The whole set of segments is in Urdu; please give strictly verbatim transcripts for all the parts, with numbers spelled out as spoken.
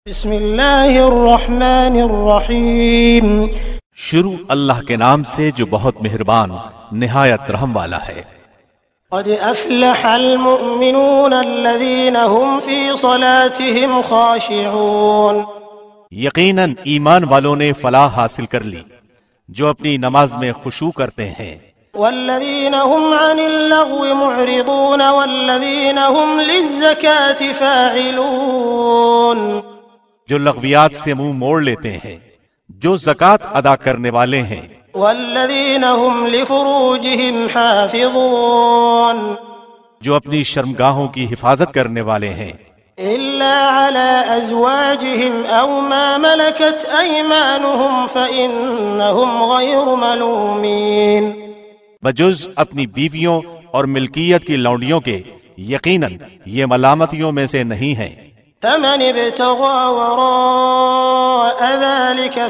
بسم اللہ الرحمن الرحیم، شروع اللہ کے نام سے جو بہت مہربان نہایت رحم والا ہے۔ قد افلح المؤمنون الذین هم فی صلاتهم خاشعون، یقیناً ایمان والوں نے فلاح حاصل کر لی جو اپنی نماز میں خشوع کرتے ہیں۔ والذین هم عن اللغو معرضون والذین هم للزکاة فاعلون، جو لغویات سے منہ موڑ لیتے ہیں، جو زکوٰۃ ادا کرنے والے ہیں۔ والذین هم لفروجهم حافظون، جو اپنی شرمگاہوں کی حفاظت کرنے والے ہیں۔ إلا على أزواجهم أو ما ملكت أيمانهم فإنهم غير ملومين، بجز اپنی بیویوں اور ملکیت کی لونڈیوں کے یقیناً یہ ملامتیوں میں سے نہیں ہیں۔ فمن ابتغى وراء ذلك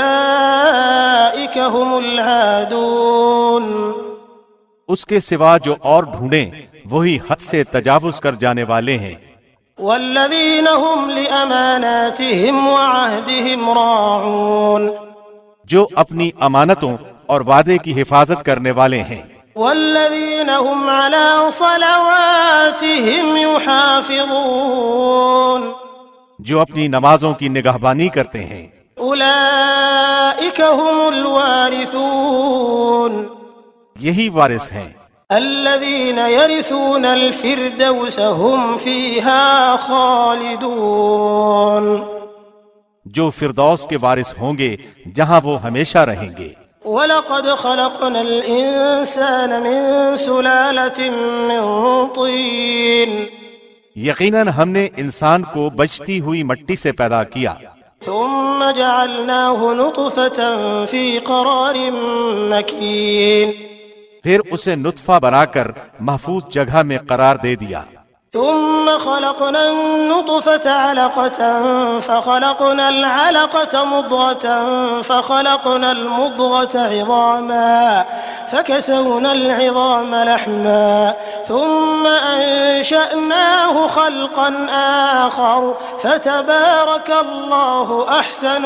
فأولئك هم العادون، اس کے سوا جو اور ڈھونڈیں وہی حد سے تجاوز کر جانے والے ہیں۔ والذین هم لأماناتهم وعهدهم راعون، جو اپنی امانتوں اور وعدے کی حفاظت کرنے والے ہیں۔ والذین هم على صلواتهم يحافظون، جو اپنی نمازوں کی نگہبانی کرتے ہیں۔ اولئک هم الوارثون، یہی وارث ہیں۔ الذین یرثون الفردوس هم فیہا خالدون، جو فردوس کے وارث ہوں گے جہاں وہ ہمیشہ رہیں گے۔ وَلَقَدْ خَلَقْنَا الْإِنسَانَ مِن سُلَالَةٍ مِّن طِينٍ، یقیناً ہم نے انسان کو بجتی ہوئی مٹی سے پیدا کیا، ثُمَّ جَعَلْنَاهُ نُطْفَةً فِي قَرَارٍ مَّكِينٍ، پھر اسے نطفہ بنا کر محفوظ جگہ میں قرار دے دیا۔ ثم خلقنا النطفة علقة فخلقنا العلقة مضغة فخلقنا المضغة عظاما فكسونا العظام لحما ثم أنشأناه خلقا آخر فتبارك الله أحسن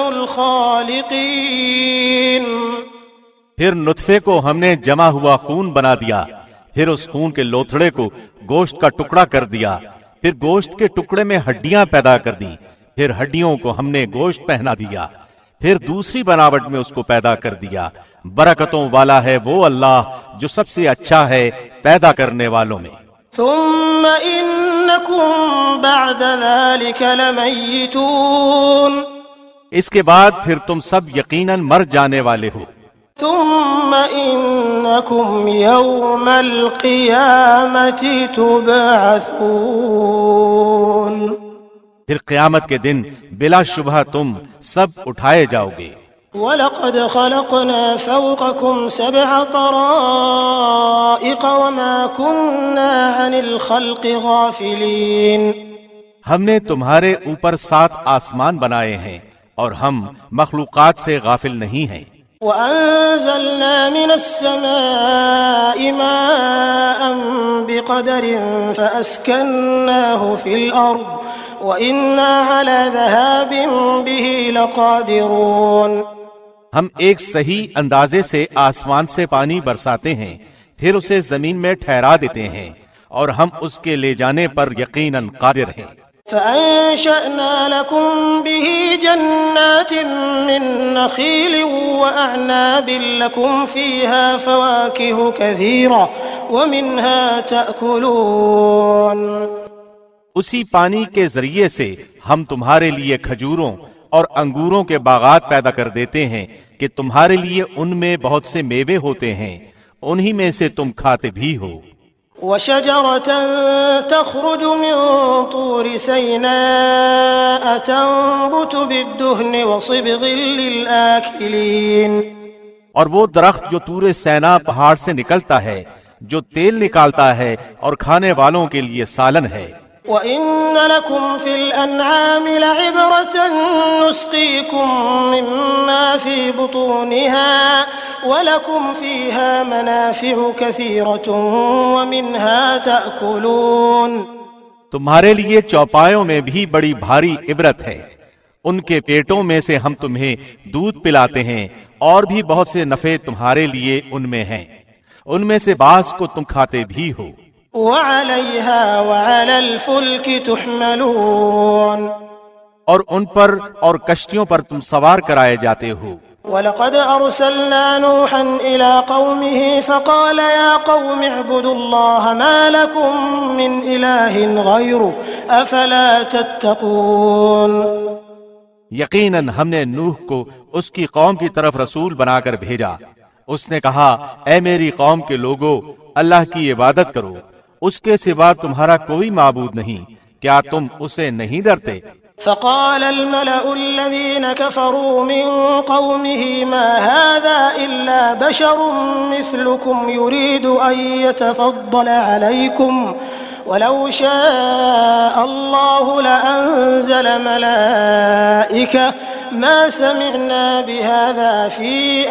الخالقين۔ پھر نطفے کو ہم نے جمع ہوا خون بنا دیا، پھر اس خون کے لوتھڑے کو گوشت کا ٹکڑا کر دیا، پھر گوشت کے ٹکڑے میں ہڈیاں پیدا کر دی، پھر ہڈیوں کو ہم نے گوشت پہنا دیا، پھر دوسری بناوٹ میں اس کو پیدا کر دیا۔ برکتوں والا ہے وہ اللہ جو سب سے اچھا ہے پیدا کرنے والوں میں۔ ثم انکم بعد ذلك لمیتون، اس کے بعد پھر تم سب یقیناً مر جانے والے ہو۔ ثم انکم یوم القیامت تبعثون، پھر قیامت کے دن بلا شبہ تم سب اٹھائے جاؤ گے۔ وَلَقَدْ خَلَقْنَا فَوْقَكُمْ سَبْعَ طَرَائِقَ وَمَا كُنَّا عَنِ الْخَلْقِ غَافِلِينَ، ہم نے تمہارے اوپر سات آسمان بنائے ہیں اور ہم مخلوقات سے غافل نہیں ہیں۔ وَأَنزَلْنَا مِنَ السَّمَاءِ مَاءً بِقَدَرٍ فَأَسْكَنَّاهُ فِي الْأَرْضِ وَإِنَّا عَلَى ذَهَابٍ بِهِ لَقَادِرُونَ، ہم ایک صحیح اندازے سے آسمان سے پانی برساتے ہیں، پھر اسے زمین میں ٹھہرا دیتے ہیں اور ہم اس کے لے جانے پر یقیناً قادر ہیں۔ فَأَنشَأْنَا لَكُم بِهِ جَنَّاتٍ مِّن نَّخِيلٍ وَأَعْنَابٍ لَّكُمْ فِيهَا فَوَاكِهُ كَثِيرَةٌ وَمِنْهَا تَأْكُلُونَ، اسی پانی کے ذریعے سے ہم تمہارے لیے کھجوروں اور انگوروں کے باغات پیدا کر دیتے ہیں کہ تمہارے لیے ان میں بہت سے میوے ہوتے ہیں، انہی میں سے تم کھاتے بھی ہو۔ وَشَجَرَةً تَخْرُجُ مِن طُورِ سَيْنَاءَ تَنبُتُ بِالدُّهْنِ وَصِبْغٍ لِّلْآكِلِينَ، اور وہ درخت جو طور سینا پہاڑ سے نکلتا ہے، جو تیل نکالتا ہے اور کھانے والوں کے لیے سالن ہے۔ وَإِنَّ لَكُمْ فِي الْأَنْعَامِ لَعِبْرَةً نُسْقِيكُم مِّمَّا فِي بُطُونِهَا وَلَكُمْ فِيهَا مَنَافِعُ كَثِيرَةٌ وَمِنْهَا تَأْكُلُونَ، تمہارے لیے چوپایوں میں بھی بڑی بھاری عبرت ہے، ان کے پیٹوں میں سے ہم تمہیں دودھ پلاتے ہیں اور بھی بہت سے نفع تمہارے لیے ان میں ہیں، ان میں سے بعض کو تم کھاتے بھی ہو۔ وعليها وعلى الفلك تحملون، اور ان پر اور کشتیوں پر تم سوار کرائے جاتے ہو۔ وَلَقَدْ أَرْسَلْنَا نُوحًا إِلَىٰ قَوْمِهِ فَقَالَ يَا قَوْمِ اعْبُدُوا اللَّهَ مَا لَكُم مِّنْ إِلَٰهٍ غَيْرُهُ أَفَلَا تَتَّقُونَ۔ یقیناً ہم نے نوح کو اس کی قوم کی طرف رسول بنا کر بھیجا۔ اس نے کہا، اے میری قوم کے لوگو، اللہ کی عبادت کرو، اس کے سوا تمہارا کوئی معبود نہیں، کیا تم اسے نہیں ڈرتے؟ فقال الملأ الذين كفروا من قومه ما هذا إلا بشر مثلكم يريد أن يتفضل عليكم ولو شاء الله لأنزل ملائكة ما سمعنا بهذا في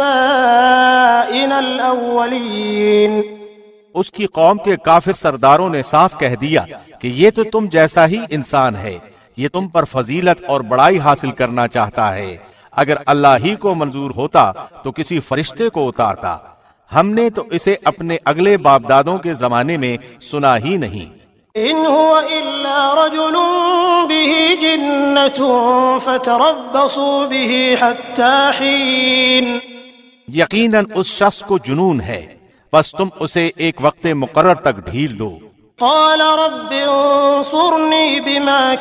آبائنا الأولين۔ اس کی قوم کے کافر سرداروں نے صاف کہہ دیا کہ یہ تو تم جیسا ہی انسان ہے، یہ تم پر فضیلت اور بڑائی حاصل کرنا چاہتا ہے، اگر اللہ ہی کو منظور ہوتا تو کسی فرشتے کو اتارتا، ہم نے تو اسے اپنے اگلے باپ دادوں کے زمانے میں سنا ہی نہیں۔ ان هو الا رجل به جنة فتربصوا به حتى حين، یقیناً اس شخص کو جنون ہے، بس تم اسے ایک وقت مقرر تک ڈھیل دو۔ قال رب انصرني بما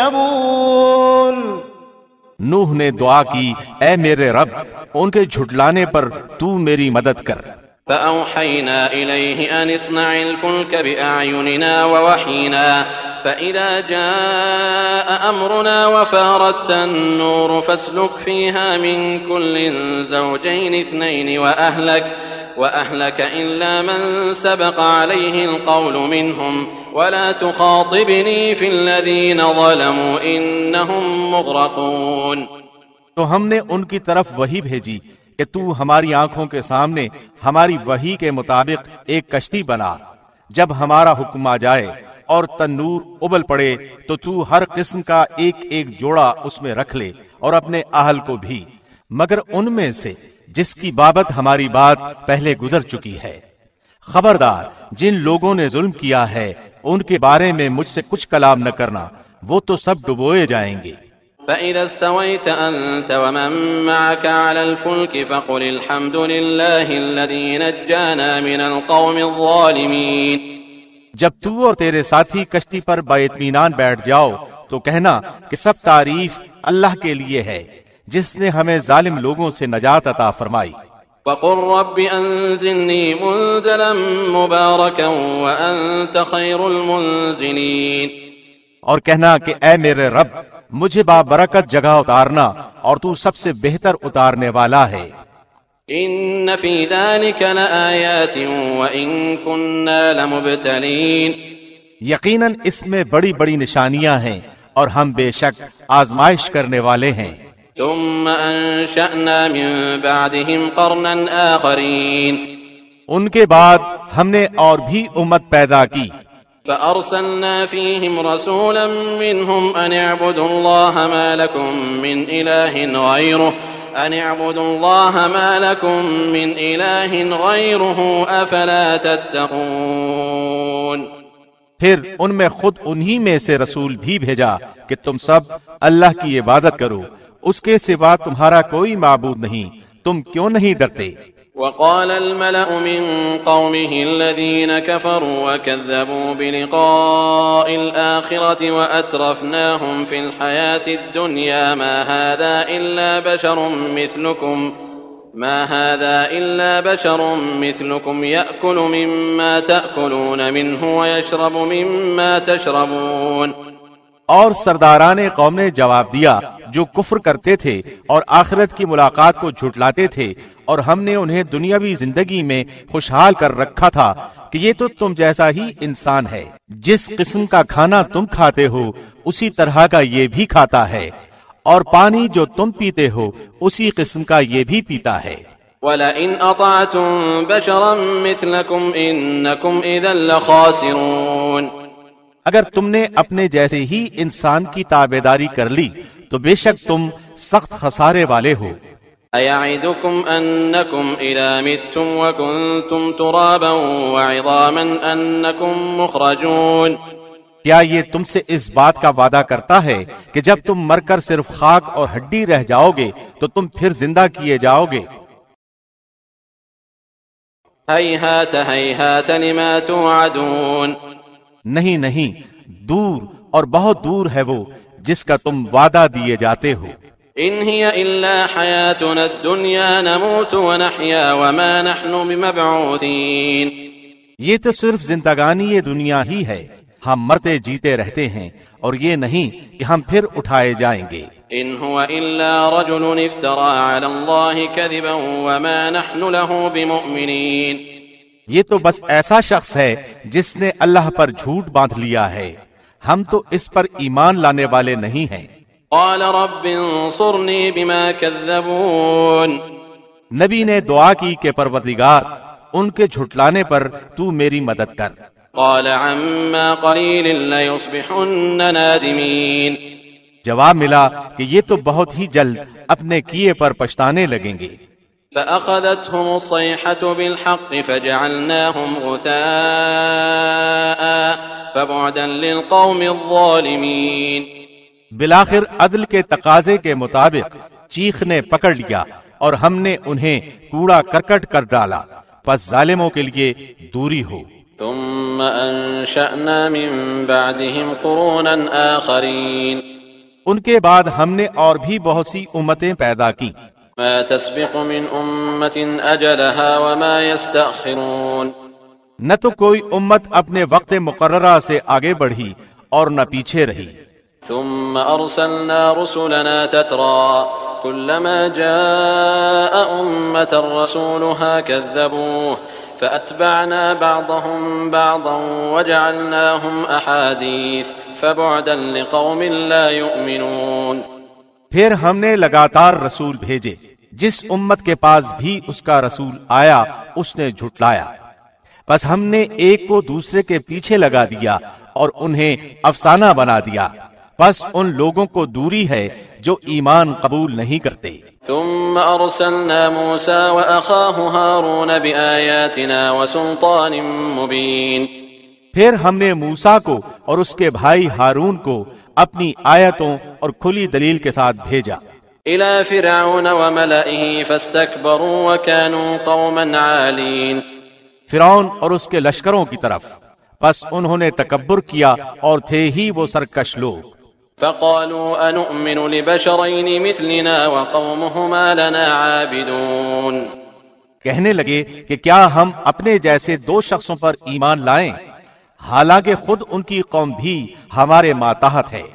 كذبون، نوح نے دعا کی، اے میرے رب، ان کے جھٹلانے پر تو میری مدد کر۔ فأوحينا إليه أن اصنع الفلك بأعيننا ووحينا فإذا جاء أمرنا وفارت النور فاسلك فيها من كل زوجين اثنين وأهلك وأهلك إلا من سبق عليه القول منهم ولا تخاطبني في الذين ظلموا إنهم مغرقون۔ تو ہم نے ان کی طرف وحی بھیجی کہ تو ہماری آنکھوں کے سامنے ہماری وحی کے مطابق ایک کشتی بنا، جب ہمارا حکم آ جائے اور تنور ابل پڑے تو تو ہر قسم کا ایک ایک جوڑا اس میں رکھ لے اور اپنے اہل کو بھی، مگر ان میں سے جس کی بابت ہماری بات پہلے گزر چکی ہے۔ خبردار، جن لوگوں نے ظلم کیا ہے ان کے بارے میں مجھ سے کچھ کلام نہ کرنا، وہ تو سب ڈبوئے جائیں گے۔ فإذا استويت أنت ومن معك على الفلك فقل الحمد لله الذي نجانا من القوم الظالمين۔ جب تو اور تیرے ساتھی کشتی پر با اطمینان بیٹھ جاؤ تو کہنا کہ سب تعریف اللہ کے لیے ہے جس نے ہمیں ظالم لوگوں سے نجات عطا فرمائی۔ وقل رب أنزلني منزلا مباركا وأنت خير المنزلين۔ اور کہنا کہ اے میرے رب، مجھے بابرکت جگہ اتارنا اور تو سب سے بہتر اتارنے والا ہے۔ ان فی ذلک لآیات وان كنا لمبتلین، یقیناً اس میں بڑی بڑی نشانیاں ہیں اور ہم بے شک آزمائش کرنے والے ہیں۔ ثم انشأنا من بعدهم قرنا آخرین، ان کے بعد ہم نے اور بھی امت پیدا کی۔ فأرسلنا فيهم رسولا منهم أن اعبدوا الله ما لكم من إله غيره أن اعبدوا الله ما لكم من إله غيره أفلا تتقون۔ پھر ان میں خود انہی میں سے رسول بھی بھیجا کہ تم سب اللہ کی عبادت کرو، اس کے سوا تمہارا کوئی معبود نہیں، تم کیوں نہیں ڈرتے؟ وقال الملأ من قومه الذين كفروا وكذبوا بلقاء الآخرة وأترفناهم في الحياة الدنيا ما هذا إلا بشر مثلكم ما هذا إلا بشر مثلكم يأكل مما تأكلون منه ويشرب مما تشربون۔ اور سرداران قوم نے جواب دیا جو کفر کرتے تھے اور آخرت کی ملاقات کو جھٹلاتے تھے، اور ہم نے انہیں دنیاوی زندگی میں خوشحال کر رکھا تھا کہ یہ تو تم جیسا ہی انسان ہے، جس قسم کا کھانا تم کھاتے ہو اسی طرح کا یہ بھی کھاتا ہے، اور پانی جو تم پیتے ہو اسی قسم کا یہ بھی پیتا ہے۔ وَلَئِنْ أَطَعْتُمْ بَشَرًا مِثْلَكُمْ إِنَّكُمْ إِذًا لَخَاسِرُونَ، اگر تم نے اپنے جیسے ہی انسان کی تابعداری کر لی تو بے شک تم سخت خسارے والے ہو۔ أَيَعِدُكُمْ أَنَّكُمْ إِذَا مِتُّمْ وَكُنْتُمْ تُرَابًا وَعِظَامًا أَنَّكُمْ مُخْرَجُونَ، کیا یہ تم سے اس بات کا وعدہ کرتا ہے کہ جب تم مر کر صرف خاک اور ہڈی رہ جاؤ گے تو تم پھر زندہ کیے جاؤ گے؟ هَيْهَاتَ هَيْهَاتَ لِمَا تُوعَدُونَ، نہیں نہیں، دور اور بہت دور ہے وہ جس کا تم وعدہ دیے جاتے ہو۔ إِنْ هِيَ إِلَّا حَيَاتُنَا الدُّنْيَا نَمُوتُ وَنَحْيَا وَمَا نَحْنُ بِمَبْعُوثِينَ، یہ تو صرف زندگانی یہ دنیا ہی ہے، ہم مرتے جیتے رہتے ہیں اور یہ نہیں کہ ہم پھر اٹھائے جائیں گے۔ إِنْ هُوَ إِلَّا رَجُلٌ افْتَرَى عَلَى اللَّهِ كَذِبًا وَمَا نَحْنُ لَهُ بِمُؤْمِنِينَ، یہ تو بس ایسا شخص ہے جس نے اللہ پر جھوٹ باندھ لیا ہے، ہم تو اس پر ایمان لانے والے نہیں ہیں۔ قَالَ رَبِّ انصُرْنِي بِمَا كَذَّبُونَ، نبی نے دعا کی کہ پروردگار ان کے جھٹلانے پر تو میری مدد کر۔ قَالَ عَمَّا قَلِيلٍ لَيُصْبِحُنَّ نَادِمِينَ، جواب ملا کہ یہ تو بہت ہی جلد اپنے کیے پر پچھتانے لگیں گے۔ فَأَخَذَتْهُمُ الصَّيْحَةُ بِالْحَقِّ فَجَعَلْنَاهُمْ غُثَاءً فَبُعْدًا لِلْقَوْمِ الظَّالِمِينَ، بالآخر عدل کے تقاضے کے مطابق چیخ نے پکڑ لیا اور ہم نے انہیں کوڑا کرکٹ کر ڈالا، پس ظالموں کے لیے دوری ہو۔ ثُمَّ أَنشَأْنَا مِن بَعْدِهِمْ قُرُونًا آخَرِينَ، ان کے بعد ہم نے اور بھی بہت سی امتیں پیدا کی۔ مَا تَسْبِقُ مِنْ أُمَّةٍ أَجَلَهَا وَمَا يَسْتَأْخِرُونَ، نہ تو کوئی امت اپنے وقت مقررہ سے آگے بڑھی اور نہ پیچھے رہی۔ ثم أرسلنا رسلنا تترى كلما جاء أمة رسولها كذبوه فأتبعنا بعضهم بعضا وجعلناهم أحاديث فبعدا لقوم لا يؤمنون، پھر ہم نے لگاتار رسول بھیجے، جس امت کے پاس بھی اس کا رسول آیا اس نے جھٹلایا، بس ہم نے ایک کو دوسرے کے پیچھے لگا دیا اور انہیں افسانہ بنا دیا، بس ان لوگوں کو دوری ہے جو ایمان قبول نہیں کرتے۔ ثم أرسلنا موسى وأخاه هارون بآياتنا وسلطان مبين، پھر ہم نے موسیٰ کو اور اس کے بھائی ہارون کو اپنی آیتوں اور کھلی دلیل کے ساتھ بھیجا۔ إلى فرعون وملئه فاستكبروا وكانوا قوما عالين، فرعون اور اس کے لشکروں کی طرف، پس انہوں نے تکبر کیا اور تھے ہی وہ سرکش لوگ۔ فقالوا أنؤمن لبشرين مثلنا وقومهما لنا عابدون، کہنے لگے کہ کیا ہم اپنے جیسے دو شخصوں پر ایمان لائیں، حالانکہ خود ان کی قوم بھی ہمارے ماتحت ہے۔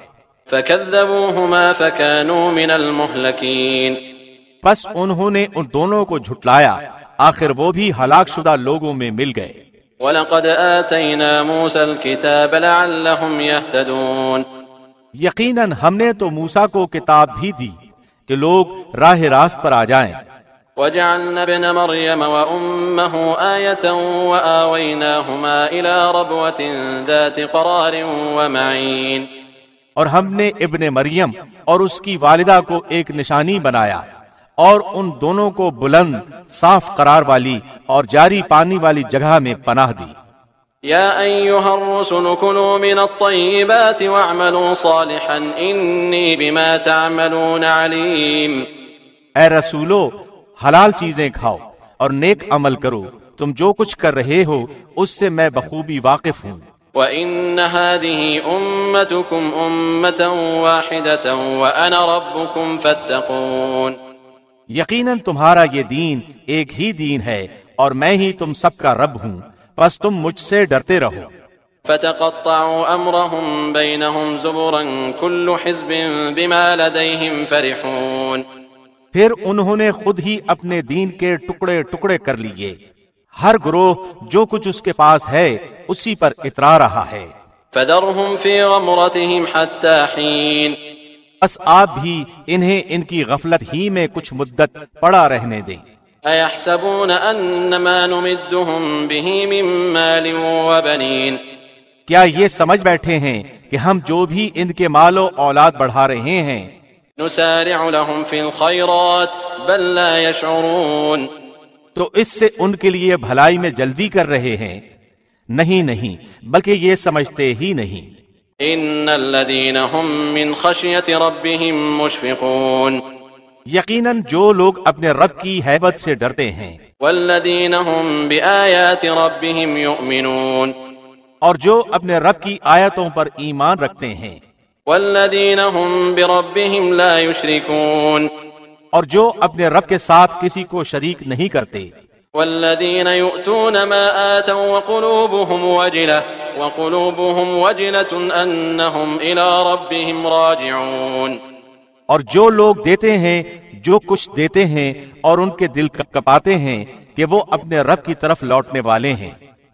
فكذبوهما فكانوا من المهلكين، پس انہوں نے ان دونوں کو جھٹلایا، آخر وہ بھی ہلاک شدہ لوگوں میں مل گئے۔ وَلَقَدْ آتَيْنَا مُوسَى الْكِتَابَ لَعَلَّهُمْ يَهْتَدُونَ، یقیناً ہم نے تو موسیٰ کو کتاب بھی دی کہ لوگ راہ راست پر آ جائیں۔ وَجَعَلْنَا ابْنَ مَرْيَمَ وَأُمَّهُ آيَةً وَآوَيْنَاهُمَا إِلَى رَبْوَةٍ ذَاتِ قَرَارٍ وَمَعِينٍ، اور ہم نے ابن مریم اور اس کی والدہ کو ایک نشانی بنایا اور ان دونوں کو بلند صاف قرار والی اور جاری پانی والی جگہ میں پناہ دی۔ یا ایھا الرسل کلوا من الطیبات واعملوا صالحا انی بما تعملون علیم، اے رسولو حلال چیزیں کھاؤ اور نیک عمل کرو، تم جو کچھ کر رہے ہو اس سے میں بخوبی واقف ہوں۔ وَإِنَّ هَذِهِ أُمَّتُكُمْ أُمَّةً وَاحِدَةً وَأَنَا رَبُّكُمْ فَاتَّقُونِ، یقیناً تمہارا یہ دین ایک ہی دین ہے اور میں ہی تم سب کا رب ہوں، پس تم مجھ سے ڈرتے رہو۔ فَتَقَطَّعُوا أَمْرَهُمْ بَيْنَهُمْ زُبُرًا كُلُّ حِزْبٍ بِمَا لَدَيْهِمْ فَرِحُونَ، پھر انہوں نے خود ہی اپنے دین کے ٹکڑے ٹکڑے کر لیے، ہر گروہ جو کچھ اس کے پاس ہے اسی پر اترا رہا ہے۔ فَذَرْهُمْ فِي غَمْرَتِهِمْ حَتَّى حِينٍ، بس آپ بھی انہیں ان کی غفلت ہی میں کچھ مدت پڑا رہنے دیں۔ أَيَحْسَبُونَ أَنَّمَا نُمِدُّهُمْ بِهِ مِن مَّالٍ وَبَنِينَ، کیا یہ سمجھ بیٹھے ہیں کہ ہم جو بھی ان کے مال و اولاد بڑھا رہے ہیں نسارع لهم في الخيرات بل لا يشعرون. تو اس سے ان کے لیے بھلائی میں جلدی کر رہے ہیں؟ نہیں نہیں، بلکہ یہ سمجھتے ہی نہیں. ان الذين هم من خشية ربهم مشفقون. یقیناً جو لوگ اپنے رب کی ہیبت سے ڈرتے ہیں. والذين هم بآيات ربهم يؤمنون. اور جو اپنے رب کی آیتوں پر ایمان رکھتے ہیں. والذين هم بربهم لا يشركون. اور جو اپنے رب کے ساتھ کسی کو شریک نہیں کرتے. والذين يؤتون ما آتوا وقلوبهم وجلة وقلوبهم وجلة أنهم إلى ربهم راجعون. اور جو لوگ دیتے ہیں جو کچھ دیتے ہیں اور ان کے دل کپاتے ہیں کہ وہ اپنے رب کی طرف لوٹنے والے ہیں.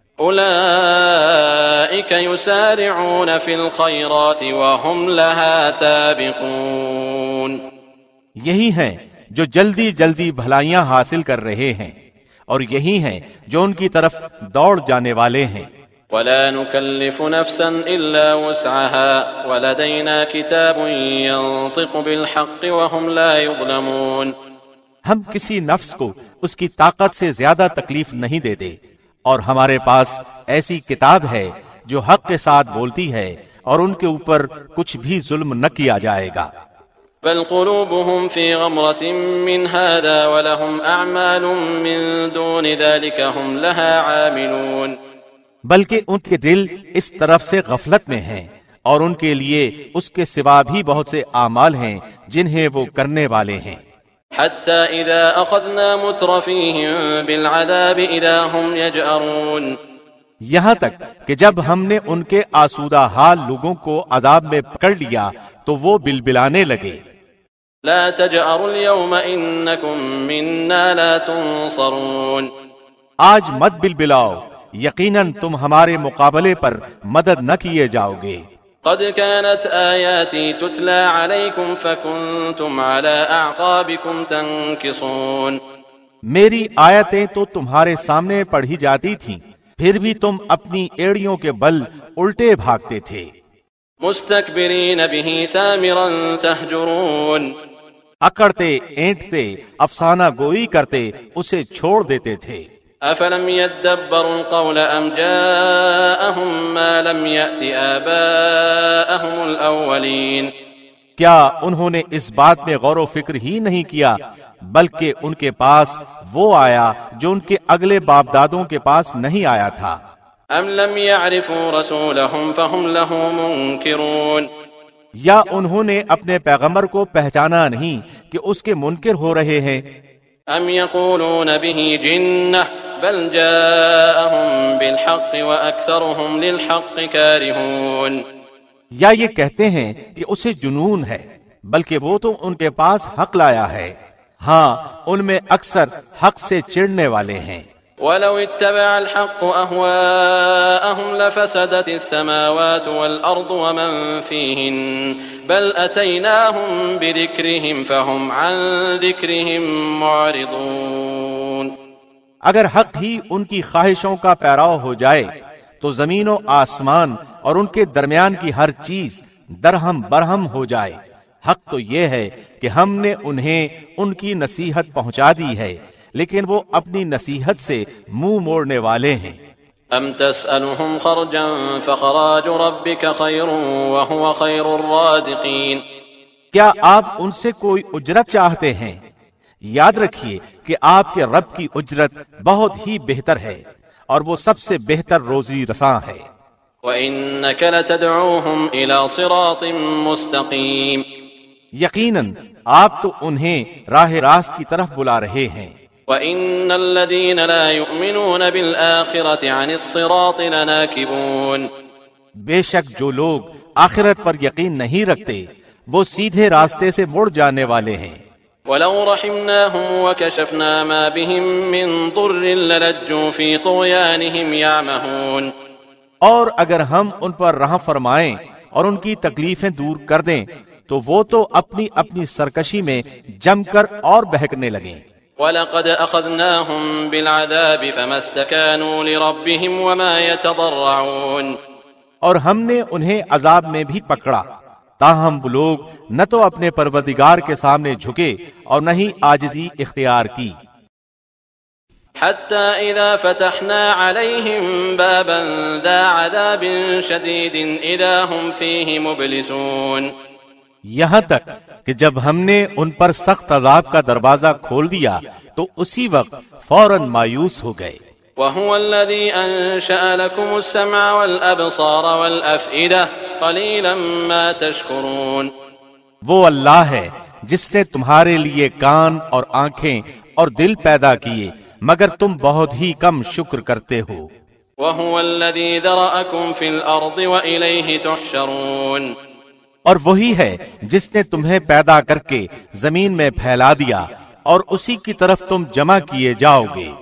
أولئك يسارعون في الخيرات وهم لها سابقون. یہی ہیں جو جلدی جلدی بھلائیاں حاصل کر رہے ہیں، اور یہی ہیں جو ان کی طرف دوڑ جانے والے ہیں. ولا نكلف نفسا إلا وسعها ولدينا كتاب ينطق بالحق وهم لا يظلمون. ہم کسی نفس کو اس کی طاقت سے زیادہ تکلیف نہیں دیتے، اور ہمارے پاس ایسی کتاب ہے جو حق کے ساتھ بولتی ہے، اور ان کے اوپر کچھ بھی ظلم نہ کیا جائے گا. بل قلوبهم في غمرة من هذا ولهم أعمال من دون ذلك هم لها عاملون. بلکہ ان کے دل اس طرف سے غفلت میں ہیں، اور ان کے لیے اس کے سوا بھی بہت سے اعمال ہیں جنہیں وہ کرنے والے ہیں. حتى إذا أخذنا مترفيهم بالعذاب إذا هم يجأرون. یہاں تک کہ جب ہم نے ان کے آسودہ حال لوگوں کو عذاب میں پکڑ لیا تو وہ بلبلانے لگے. لا تجأروا اليوم إنكم منا لا تنصرون. آج مت بلبلاؤ، یقیناً تم ہمارے مقابلے پر مدد نہ کیے جاؤ گے. قد كانت آياتي تتلى عليكم فكنتم على أعقابكم تنكصون. میری آیتیں تو تمہارے سامنے پڑھی جاتی تھیں، پھر بھی تم اپنی ایڑیوں کے بل الٹے بھاگتے تھے. مستكبرين به سامرا تهجرون. اکڑتے اینٹتے افسانہ گوئی کرتے اسے چھوڑ دیتے تھے. افلم يدبروا القول ام جاءهم ما لم يأت آباءهم الاولين. کیا انہوں نے اس بات میں غور و فکر ہی نہیں کیا بلکہ ان کے پاس وہ آیا جو ان کے اگلے باپ دادوں کے پاس نہیں آیا تھا. ام لم يعرفوا رسولهم فهم له منكرون. یا انہوں نے اپنے پیغمبر کو پہچانا نہیں کہ اس کے منکر ہو رہے ہیں. ام يقولون به جنة بل جاءهم بالحق واكثرهم للحق كارهون. یا یہ کہتے ہیں کہ اسے جنون ہے بلکہ وہ تو ان کے پاس حق لایا ہے، ہاں ان میں اکثر حق سے چڑھنے والے ہیں. ولو اتبع الحق أهواءهم لفسدت السماوات والأرض ومن فيهن بل أتيناهم بذكرهم فهم عن ذكرهم معرضون. اگر حق ہی ان کی خواہشوں کا پیراؤ ہو جائے تو زمین و آسمان اور ان کے درمیان کی ہر چیز درہم برہم ہو جائے. حق تو یہ ہے کہ ہم نے انہیں ان کی نصیحت پہنچا دی ہے، لیکن وہ اپنی نصیحت سے منہ موڑنے والے ہیں. ام تسألهم خرجا فخراج ربك خير وهو خير الرازقين. کیا آپ ان سے کوئی اجرت چاہتے ہیں؟ یاد رکھیے کہ آپ کے رب کی اجرت بہت ہی بہتر ہے اور وہ سب سے بہتر روزی رساں ہے. وَإِنَّكَ لَتَدْعُوهُمْ إِلَى صِرَاطٍ مُسْتَقِيمٍ. یقیناً آپ تو انہیں راہ راست کی طرف بلا رہے ہیں. وَإِنَّ الَّذِينَ لَا يُؤْمِنُونَ بِالْآخِرَةِ عَنِ الصِّرَاطِ لَنَاكِبُونَ. بے شک جو لوگ آخرت پر یقین نہیں رکھتے وہ سیدھے راستے سے مڑ جانے والے ہیں. وَلَوْ رَحِمْنَاهُمْ وَكَشَفْنَا مَا بِهِمْ مِنْ ضُرٍّ لَلَجُّوا فِي طُغْيَانِهِمْ يَعْمَهُونَ. اور اگر ہم ان پر رحم فرمائیں اور ان کی تکلیفیں دور کر دیں تو وہ تو اپنی اپنی سرکشی میں جم کر اور بہکنے لگیں. وَلَقَدْ أَخَذْنَاهُمْ بِالْعَذَابِ فَمَا اسْتَكَانُوا لِرَبِّهِمْ وَمَا يَتَضَرَّعُونَ. اور ہم نے انہیں عذاب میں بھی پکڑا تاہم وہ لوگ نہ تو اپنے پروردگار کے سامنے جھکے اور نہ ہی عاجزی اختیار کی. حتى إذا فتحنا عليهم بابا ذا عذاب شديد إذا هم فيه مبلسون. یہاں تک کہ جب ہم نے ان پر سخت عذاب کا دروازہ کھول دیا تو اسی وقت فوراً مایوس ہو گئے. وهو الذي أنشأ لكم السمع والأبصار والأفئدة قليلا ما تشكرون. وہ اللہ ہے جس نے تمہارے لیے کان اور آنکھیں اور دل پیدا کیے مگر تم بہت ہی کم شکر کرتے ہو. وهو الذي ذرأكم في الأرض وإليه تحشرون. اور وہی ہے جس نے تمہیں پیدا کر کے زمین میں پھیلا دیا اور اسی کی طرف تم جمع کیے جاؤ گے.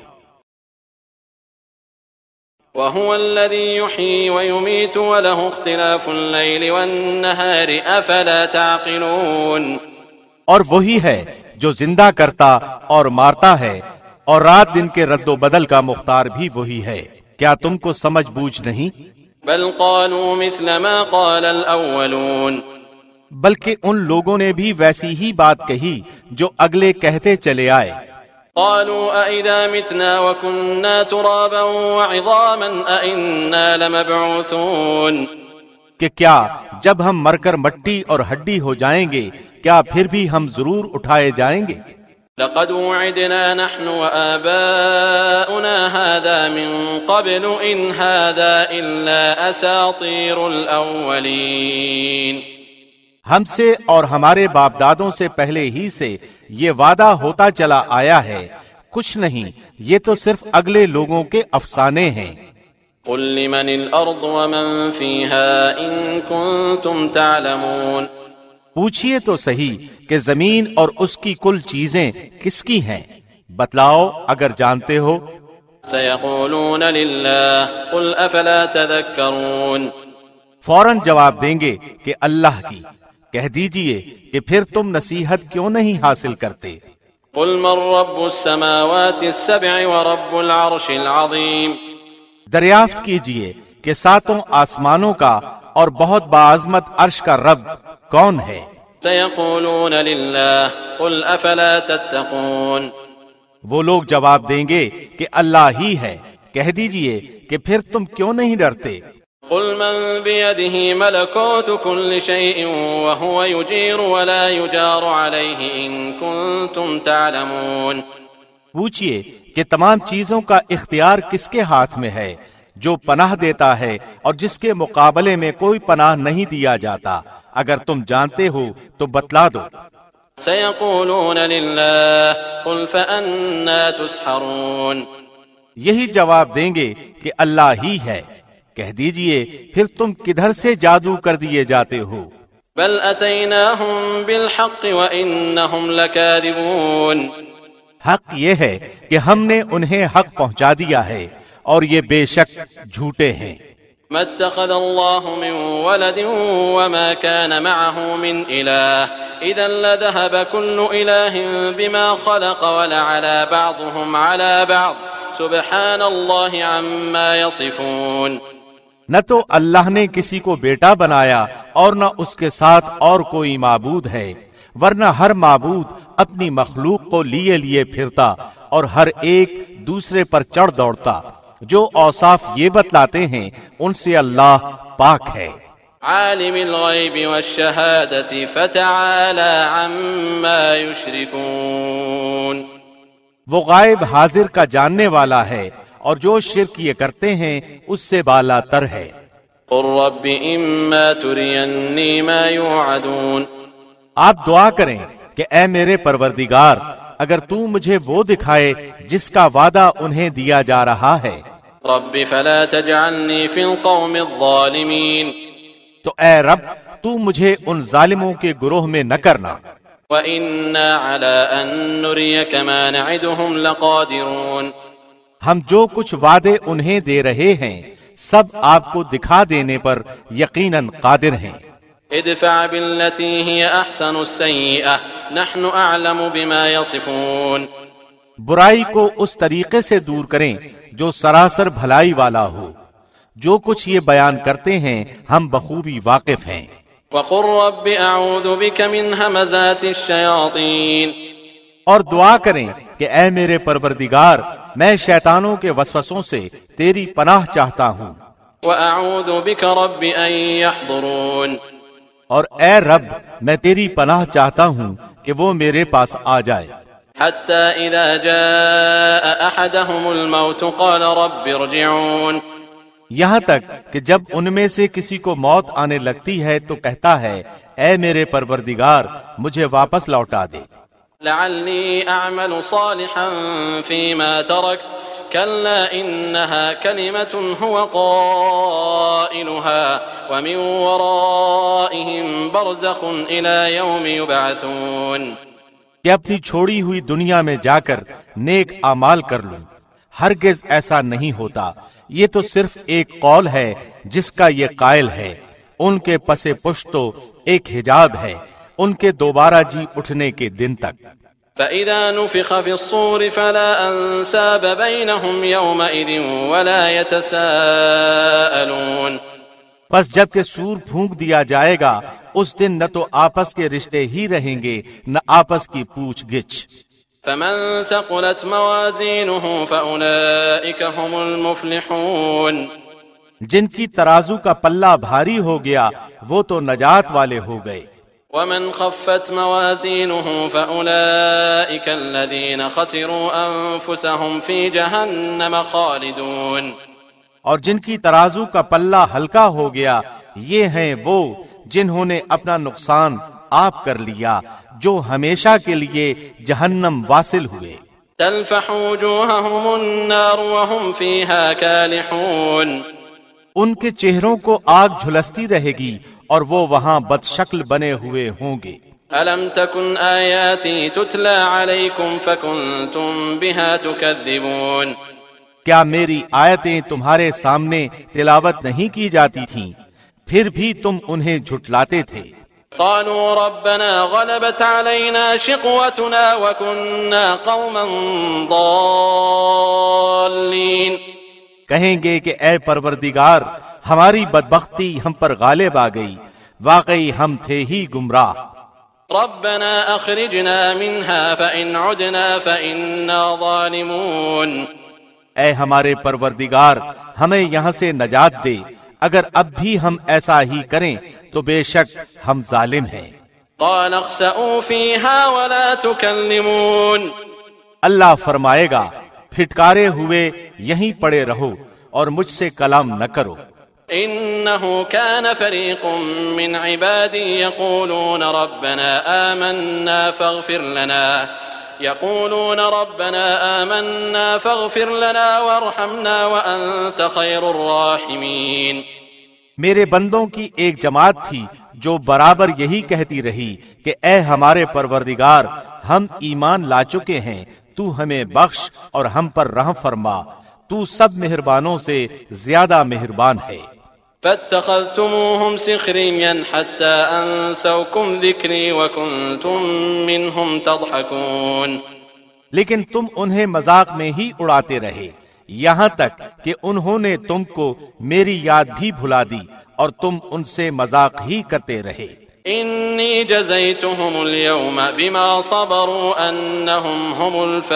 وهو الذي يحيي ويميت وله اختلاف الليل والنهار أفلا تعقلون. اور وہی ہے جو زندہ کرتا اور مارتا ہے اور رات دن کے رد و بدل کا مختار بھی وہی ہے. کیا تم کو سمجھ بوجھ نہیں؟ بل قالوا مثل ما قال الأولون. بلکہ ان لوگوں نے بھی ویسی ہی بات کہی جو اگلے کہتے چلے آئے. قالوا أئذا متنا وكنا ترابا وعظاما أئنا لمبعوثون. کہ کیا جب ہم مر کر مٹی اور ہڈی ہو جائیں گے کیا پھر بھی ہم ضرور اٹھائے جائیں گے؟ لقد وعدنا نحن وآباؤنا هذا من قبل إن هذا إلا أساطير الأولين. ہم سے اور ہمارے باپ دادوں سے پہلے ہی سے یہ وعدہ ہوتا چلا آیا ہے، کچھ نہیں، یہ تو صرف اگلے لوگوں کے افسانے ہیں. قل لمن الأرض ومن فيها إن كنتم تعلمون. پوچھئے تو صحیح کہ زمین اور اس کی کل چیزیں کس کی ہیں، بتلاؤ اگر جانتے ہو. سيقولون لله قل أفلا تذكرون. فوراً جواب دیں گے کہ اللہ کی. کہہ دیجئے کہ پھر تم نصیحت کیوں نہیں حاصل کرتے. قل من رب السماوات السبع ورب العرش العظیم. دریافت کیجئے کہ ساتوں آسمانوں کا اور بہت باعظمت عرش کا رب کون ہے. سيقولون لله قل افلا تتقون. وہ لوگ جواب دیں گے کہ اللہ ہی ہے. کہہ دیجئے کہ پھر تم کیوں نہیں ڈرتے. قل من بيده ملكوت كل شيء وهو يجير ولا يجار عليه إن كنتم تعلمون. پوچھئے کہ تمام چیزوں کا اختیار کس کے ہاتھ میں ہے، جو پناہ دیتا ہے اور جس کے مقابلے میں کوئی پناہ نہیں دیا جاتا. اگر تم جانتے ہو تو بتلا دو. سيقولون لله قل فأنا تسحرون. یہی جواب دیں گے کہ اللہ ہی ہے. کہہ دیجئے پھر تم کدھر سے جادو کر دیے جاتے ہو. بل اتیناہم بالحق وانہم لکاذبون. حق یہ ہے کہ ہم نے انہیں حق پہنچا دیا ہے اور یہ بے شک جھوٹے ہیں. ما اتخذ اللہ من ولد وما كان معه من الہ اذا لذهب كل الہ بما خلق ولعلى بعضهم على بعض سبحان اللہ عما يصفون. نہ تو اللہ نے کسی کو بیٹا بنایا اور نہ اس کے ساتھ اور کوئی معبود ہے، ورنہ ہر معبود اپنی مخلوق کو لیے لیے پھرتا اور ہر ایک دوسرے پر چڑھ دوڑتا. جو اوصاف یہ بتلاتے ہیں ان سے اللہ پاک ہے. عالم الغیب والشہادۃ فتعالی عما یشرکون. وہ غائب حاضر کا جاننے والا ہے اور جو شرک یہ کرتے ہیں اس سے بالا تر ہے. قل رب اما ترینی ما یوعدون. آپ دعا کریں کہ اے میرے پروردگار اگر تو مجھے وہ دکھائے جس کا وعدہ انہیں دیا جا رہا ہے. رب فلا تجعلنی فی القوم الظالمین. تو اے رب تو مجھے ان ظالموں کے گروہ میں نہ کرنا. وَإِنَّا عَلَىٰ أَن نُّرِيَكَ مَا نَعِدُهُمْ لَقَادِرُونَ. ہم جو کچھ وعدے انہیں دے رہے ہیں سب آپ کو دکھا دینے پر یقیناً قادر ہیں. ادفع بالتي هي احسن السيئة نحن اعلم بما يصفون. برائی کو اس طریقے سے دور کریں جو سراسر بھلائی والا ہو. جو کچھ یہ بیان کرتے ہیں ہم بخوبی واقف ہیں. وقل رب اعوذ بك من همزات الشياطين، اور دعا کریں کہ اے میرے پروردگار میں شیطانوں کے وسوسوں سے تیری پناہ چاہتا ہوں، وأعوذ بك رب أن يحضرون، اور اے رب میں تیری پناہ چاہتا ہوں کہ وہ میرے پاس آ جائے، حتى إذا جاء أحدهم الموت قال رب ارجعون، یہاں تک کہ جب ان میں سے کسی کو موت آنے لگتی ہے تو کہتا ہے اے میرے پروردگار مجھے واپس لوٹا دے، لعلي أعمل صالحا فيما تركت كلا إنها كلمة هو قائلها ومن ورائهم برزخ إلى يوم يبعثون، کہ اپنی چھوڑی ہوئی دنیا میں جا کر نیک اعمال کر لوں، ہرگز ایسا نہیں ہوتا، یہ تو صرف ایک قول ہے جس کا یہ قائل ہے، ان کے پس پشت تو ایک حجاب ہے ان کے دوبارہ جی اٹھنے کے دن تک۔ فإذا نفخ في الصور فلا أنساب بينهم يومئذ ولا يتساءلون، پس جب کہ سور پھونک دیا جائے گا اس دن نہ تو آپس کے رشتے ہی رہیں گے نہ آپس کی پوچھ گچھ۔ فمن ثقلت موازينه فأولئك هم المفلحون، جن کی ترازو کا پلہ بھاری ہو گیا وہ تو نجات والے ہو گئے۔ ومن خفت موازينه فأولئك الذين خسروا أنفسهم في جهنم خالدون، اور جن کی ترازو کا پلہ ہلکا ہو گیا یہ ہیں وہ جنہوں نے اپنا نقصان آپ کر لیا جو ہمیشہ کے لیے جہنم واصل ہوئے۔ تلفح وجوههم النار وهم فيها كالحون، ان کے چہروں کو آگ جھلستی رہے گی اور وہ وہاں بد شکل بنے ہوئے ہوں گے۔ ألم تكن آياتي تتلى عليكم فكنتم بها تكذبون، کیا میری آیتیں تمہارے سامنے تلاوت نہیں کی جاتی تھیں پھر بھی تم انہیں جھٹلاتے تھے؟ قالوا ربنا غلبت علينا شقوتنا وكنا قوما ضالين، کہیں گے کہ اے پروردگار ہماری بدبختی ہم پر غالب آ گئی، واقعی ہم تھے ہی گمراہ۔ ربنا اخرجنا منها فإن عدنا فإنا ظالمون، اے ہمارے پروردگار ہمیں یہاں سے نجات دے، اگر اب بھی ہم ایسا ہی کریں تو بے شک ہم ظالم ہیں۔ قال اخسئوا فيها ولا تكلمون، اللہ فرمائے گا پھٹکارے ہوئے یہیں پڑے رہو اور مجھ سے کلام نہ کرو۔ إنه كان فريق من عبادي يقولون ربنا آمنا فاغفر لنا يقولون ربنا آمنا فاغفر لنا وارحمنا وأنت خير الراحمين، میرے بندوں کی ایک جماعت تھی جو برابر یہی کہتی رہی کہ اے ہمارے پروردگار ہم ایمان لا چکے ہیں، تو ہمیں بخش اور ہم پر رحم فرما، تو سب مہربانوں سے زیادہ مہربان ہے۔ فاتخذتموهم سخريا حتى أنسوكم ذكري وكنتم منهم تضحكون، لیکن تم انہیں مذاق میں ہی اڑاتے رہے یہاں تک کہ انہوں نے تم کو میری یاد بھی بھلا دی اور تم ان سے مذاق ہی کرتے رہے۔ إني جزيتهم اليوم بما صبروا أنهم هم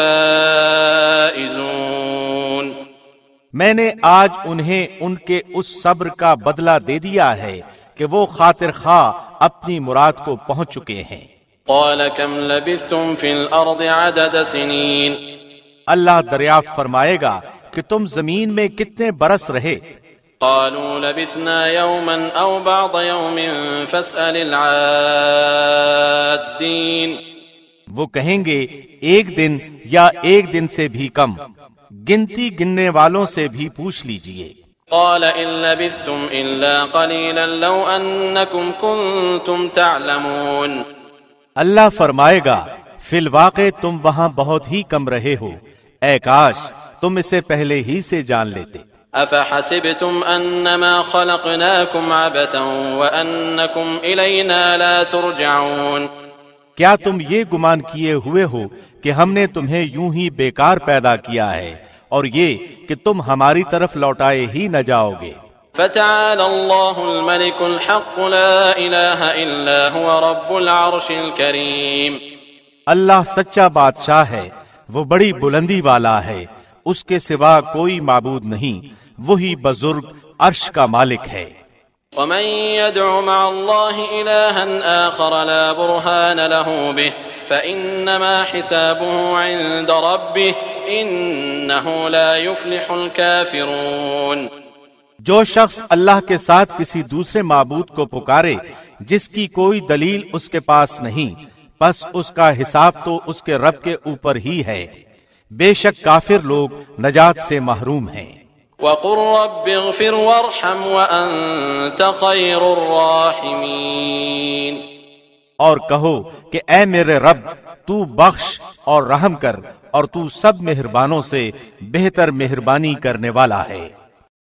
الفائزون، میں نے آج انہیں ان کے اس صبر کا بدلہ دے دیا ہے کہ وہ خاطر خواہ اپنی مراد کو پہنچ چکے ہیں۔ قال كم لبثتم في الأرض عدد سنين، اللہ دریافت فرمائے گا کہ تم زمین میں کتنے برس رہے؟ قالوا لبثنا يوما أو بعض يوم فاسأل العادين، وہ کہیں گے ایک دن یا ایک دن سے بھی کم، گنتی گننے والوں سے بھی پوچھ لیجئے۔ قال إن لبثتم إلا قليلا لو أنكم كنتم تعلمون، اللہ فرمائے گا فی الواقع تم وہاں بہت ہی کم رہے ہو، اے کاش تم اسے پہلے ہی سے جان لیتے۔ أفحسبتم أنما خلقناكم عبثا وأنكم إلينا لا ترجعون، کیا تم یہ گمان کیے ہوئے ہو کہ ہم نے تمہیں یوں ہی بیکار پیدا کیا ہے اور یہ کہ تم ہماری طرف لوٹائے ہی نہ جاؤ گے؟ فتعالى الله الملك الحق لا إله إلا هو رب العرش الكريم. اللہ سچا بادشاہ ہے، وہ بڑی بلندی والا ہے، اس کے سوا کوئی معبود نہیں، وہی بزرگ عرش کا مالک ہے. ومن يدع مع الله إلها آخر لا برهان له به فإنما حسابه عند ربه إنه لا يفلح الكافرون. جو شخص اللہ کے ساتھ کسی دوسرے معبود کو پکارے جس کی کوئی دلیل اس کے پاس نہیں، بس اس کا حساب تو اس کے رب کے اوپر ہی ہے، بے شک کافر لوگ نجات سے محروم ہیں. وَقُلْ رَبِّ اغْفِرْ وَارْحَمْ وَأَنْتَ خَيْرُ الرَّاحِمِينَ. اور کہو کہ اے میرے رب تو بخش اور رحم کر، اور تو سب مہربانوں سے بہتر مہربانی کرنے والا ہے.